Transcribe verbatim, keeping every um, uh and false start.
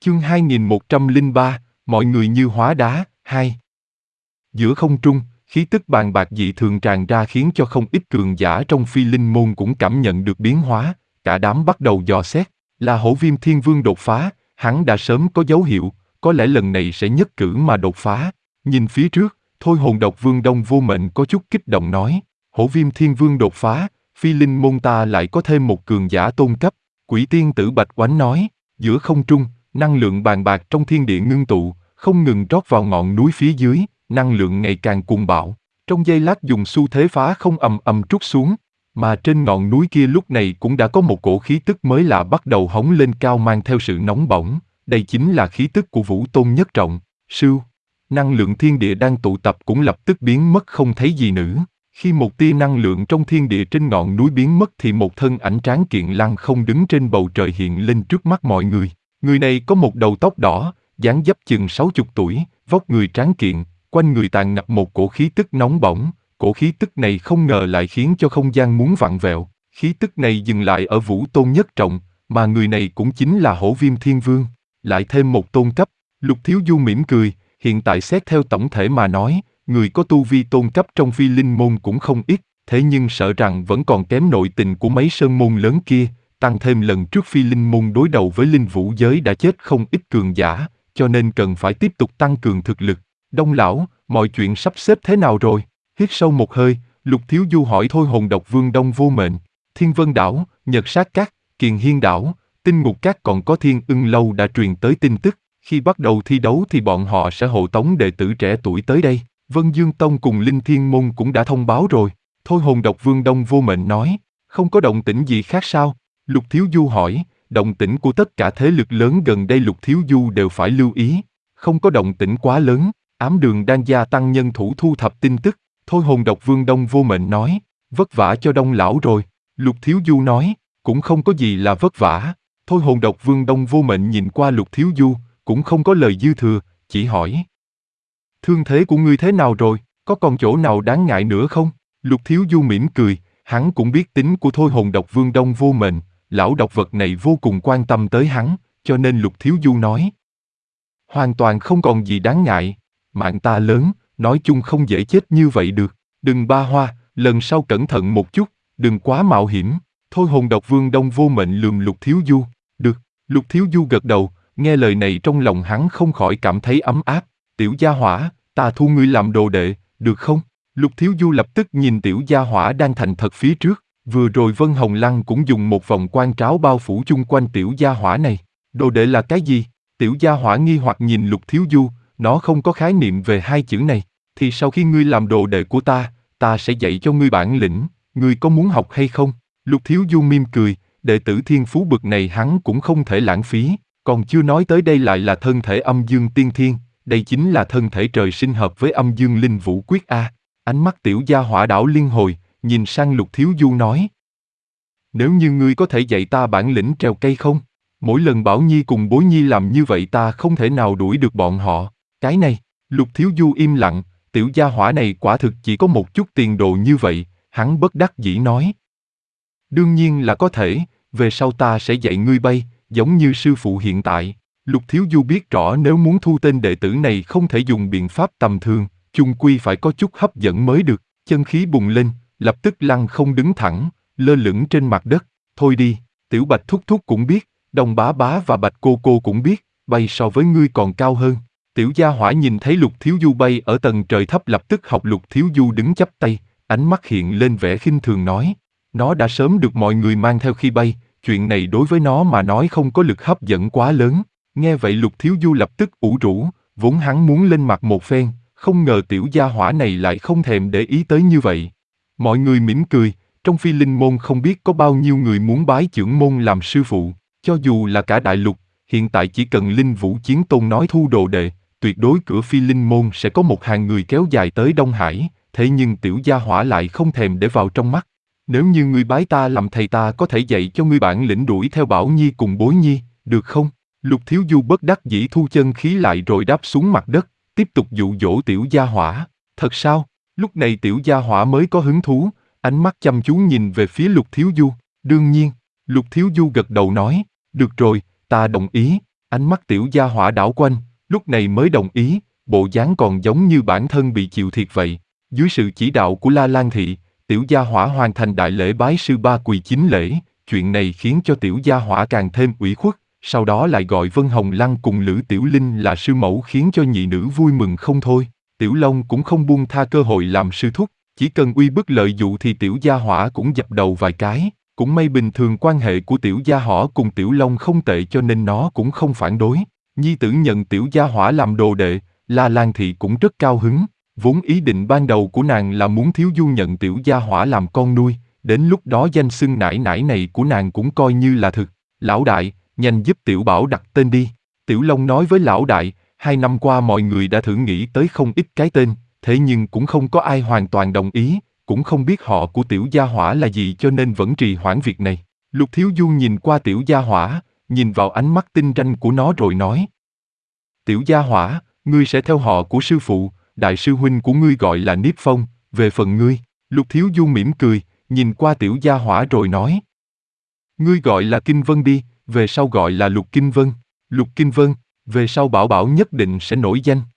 Chương hai nghìn một trăm lẻ ba, mọi người như hóa đá, hai. Giữa không trung, khí tức bàn bạc dị thường tràn ra khiến cho không ít cường giả trong phi linh môn cũng cảm nhận được biến hóa, cả đám bắt đầu dò xét, là Hổ Viêm Thiên Vương đột phá, hắn đã sớm có dấu hiệu, có lẽ lần này sẽ nhất cử mà đột phá. Nhìn phía trước, Thôi Hồn Độc Vương Đông Vô Mệnh có chút kích động nói, Hổ Viêm Thiên Vương đột phá, phi linh môn ta lại có thêm một cường giả tôn cấp. Quỷ Tiên Tử Bạch Oánh nói, giữa không trung, năng lượng bàn bạc trong thiên địa ngưng tụ, không ngừng rót vào ngọn núi phía dưới, năng lượng ngày càng cuồng bạo. Trong giây lát dùng xu thế phá không ầm ầm trút xuống, mà trên ngọn núi kia lúc này cũng đã có một cổ khí tức mới lạ bắt đầu hóng lên cao mang theo sự nóng bỏng. Đây chính là khí tức của Vũ Tôn Nhất Trọng. Sưu, năng lượng thiên địa đang tụ tập cũng lập tức biến mất không thấy gì nữa. Khi một tia năng lượng trong thiên địa trên ngọn núi biến mất thì một thân ảnh tráng kiện lăng không đứng trên bầu trời hiện lên trước mắt mọi người. Người này có một đầu tóc đỏ, dáng dấp chừng sáu chục tuổi, vóc người tráng kiện, quanh người tràn ngập một cổ khí tức nóng bỏng. Cổ khí tức này không ngờ lại khiến cho không gian muốn vặn vẹo. Khí tức này dừng lại ở Vũ Tôn Nhất Trọng, mà người này cũng chính là Hổ Viêm Thiên Vương. Lại thêm một tôn cấp. Lục Thiếu Du mỉm cười, hiện tại xét theo tổng thể mà nói, người có tu vi tôn cấp trong phi linh môn cũng không ít, thế nhưng sợ rằng vẫn còn kém nội tình của mấy sơn môn lớn kia, tăng thêm lần trước phi linh môn đối đầu với linh vũ giới đã chết không ít cường giả, cho nên cần phải tiếp tục tăng cường thực lực. Đông lão, mọi chuyện sắp xếp thế nào rồi? Hít sâu một hơi, Lục Thiếu Du hỏi Thôi Hồn Độc Vương Đông Vô Mệnh. Thiên Vân Đảo, Nhật Sát Các, Kiền Hiên Đảo, Tinh Ngục Các còn có Thiên Ưng Lâu đã truyền tới tin tức, khi bắt đầu thi đấu thì bọn họ sẽ hộ tống đệ tử trẻ tuổi tới đây. Vân Dương Tông cùng Linh Thiên Môn cũng đã thông báo rồi. Thôi Hồn Độc Vương Đông Vô Mệnh nói, không có động tĩnh gì khác sao? Lục Thiếu Du hỏi, động tĩnh của tất cả thế lực lớn gần đây Lục Thiếu Du đều phải lưu ý. Không có động tĩnh quá lớn, ám đường đang gia tăng nhân thủ thu thập tin tức. Thôi Hồn Độc Vương Đông Vô Mệnh nói, vất vả cho Đông lão rồi. Lục Thiếu Du nói, cũng không có gì là vất vả. Thôi Hồn Độc Vương Đông Vô Mệnh nhìn qua Lục Thiếu Du, cũng không có lời dư thừa, chỉ hỏi. Thương thế của ngươi thế nào rồi, có còn chỗ nào đáng ngại nữa không? Lục Thiếu Du mỉm cười, hắn cũng biết tính của Thôi Hồn Độc Vương Đông Vô Mệnh, lão độc vật này vô cùng quan tâm tới hắn, cho nên Lục Thiếu Du nói. Hoàn toàn không còn gì đáng ngại, mạng ta lớn, nói chung không dễ chết như vậy được. Đừng ba hoa, lần sau cẩn thận một chút, đừng quá mạo hiểm. Thôi Hồn Độc Vương Đông Vô Mệnh lườm Lục Thiếu Du. Được, Lục Thiếu Du gật đầu, nghe lời này trong lòng hắn không khỏi cảm thấy ấm áp. Tiểu gia hỏa, ta thu ngươi làm đồ đệ, được không? Lục Thiếu Du lập tức nhìn tiểu gia hỏa đang thành thật phía trước. Vừa rồi Vân Hồng Lăng cũng dùng một vòng quan tráo bao phủ chung quanh tiểu gia hỏa này. Đồ đệ là cái gì? Tiểu gia hỏa nghi hoặc nhìn Lục Thiếu Du, nó không có khái niệm về hai chữ này. Thì sau khi ngươi làm đồ đệ của ta, ta sẽ dạy cho ngươi bản lĩnh, ngươi có muốn học hay không? Lục Thiếu Du mỉm cười, đệ tử thiên phú bực này hắn cũng không thể lãng phí, còn chưa nói tới đây lại là thân thể âm dương tiên thiên, đây chính là thân thể trời sinh hợp với âm dương linh vũ quyết A. Ánh mắt tiểu gia hỏa đảo liên hồi, nhìn sang Lục Thiếu Du nói. Nếu như ngươi có thể dạy ta bản lĩnh trèo cây không? Mỗi lần Bảo Nhi cùng Bối Nhi làm như vậy ta không thể nào đuổi được bọn họ. Cái này, Lục Thiếu Du im lặng, tiểu gia hỏa này quả thực chỉ có một chút tiền đồ như vậy, hắn bất đắc dĩ nói. Đương nhiên là có thể, về sau ta sẽ dạy ngươi bay, giống như sư phụ hiện tại. Lục Thiếu Du biết rõ nếu muốn thu tên đệ tử này không thể dùng biện pháp tầm thường, chung quy phải có chút hấp dẫn mới được. Chân khí bùng lên, lập tức lăng không đứng thẳng, lơ lửng trên mặt đất. Thôi đi, Tiểu Bạch Thúc Thúc cũng biết, Đồng Bá Bá và Bạch Cô Cô cũng biết, bay so với ngươi còn cao hơn. Tiểu gia hỏa nhìn thấy Lục Thiếu Du bay ở tầng trời thấp lập tức học Lục Thiếu Du đứng chắp tay, ánh mắt hiện lên vẻ khinh thường nói. Nó đã sớm được mọi người mang theo khi bay, chuyện này đối với nó mà nói không có lực hấp dẫn quá lớn. Nghe vậy Lục Thiếu Du lập tức ủ rũ, vốn hắn muốn lên mặt một phen, không ngờ tiểu gia hỏa này lại không thèm để ý tới như vậy. Mọi người mỉm cười, trong phi linh môn không biết có bao nhiêu người muốn bái chưởng môn làm sư phụ, cho dù là cả đại lục, hiện tại chỉ cần Linh Vũ Chiến Tôn nói thu đồ đệ, tuyệt đối cửa phi linh môn sẽ có một hàng người kéo dài tới Đông Hải, thế nhưng tiểu gia hỏa lại không thèm để vào trong mắt. Nếu như ngươi bái ta làm thầy ta có thể dạy cho ngươi bản lĩnh đuổi theo Bảo Nhi cùng Bối Nhi, được không? Lục Thiếu Du bất đắc dĩ thu chân khí lại rồi đáp xuống mặt đất, tiếp tục dụ dỗ tiểu gia hỏa. Thật sao? Lúc này tiểu gia hỏa mới có hứng thú, ánh mắt chăm chú nhìn về phía Lục Thiếu Du. Đương nhiên, Lục Thiếu Du gật đầu nói, được rồi, ta đồng ý. Ánh mắt tiểu gia hỏa đảo quanh, lúc này mới đồng ý, bộ dáng còn giống như bản thân bị chịu thiệt vậy. Dưới sự chỉ đạo của La Lan Thị, tiểu gia hỏa hoàn thành đại lễ bái sư ba quỳ chín lễ, chuyện này khiến cho tiểu gia hỏa càng thêm ủy khuất, sau đó lại gọi Vân Hồng Lăng cùng Lữ Tiểu Linh là sư mẫu khiến cho nhị nữ vui mừng không thôi. Tiểu Long cũng không buông tha cơ hội làm sư thúc, chỉ cần uy bức lợi dụ thì tiểu gia hỏa cũng dập đầu vài cái. Cũng may bình thường quan hệ của tiểu gia hỏa cùng tiểu Long không tệ cho nên nó cũng không phản đối. Nhi tử nhận tiểu gia hỏa làm đồ đệ, La Lan Thị cũng rất cao hứng. Vốn ý định ban đầu của nàng là muốn Thiếu Du nhận tiểu gia hỏa làm con nuôi, đến lúc đó danh xưng nải nải này của nàng cũng coi như là thực. Lão đại, nhanh giúp tiểu bảo đặt tên đi. Tiểu Long nói với lão đại, hai năm qua mọi người đã thử nghĩ tới không ít cái tên, thế nhưng cũng không có ai hoàn toàn đồng ý, cũng không biết họ của tiểu gia hỏa là gì cho nên vẫn trì hoãn việc này. Lục Thiếu Du nhìn qua tiểu gia hỏa, nhìn vào ánh mắt tinh ranh của nó rồi nói. Tiểu gia hỏa, ngươi sẽ theo họ của sư phụ, đại sư huynh của ngươi gọi là Niếp Phong, về phần ngươi. Lục Thiếu Du mỉm cười, nhìn qua tiểu gia hỏa rồi nói. Ngươi gọi là Kinh Vân đi, về sau gọi là Lục Kinh Vân. Lục Kinh Vân, về sau Bảo Bảo nhất định sẽ nổi danh.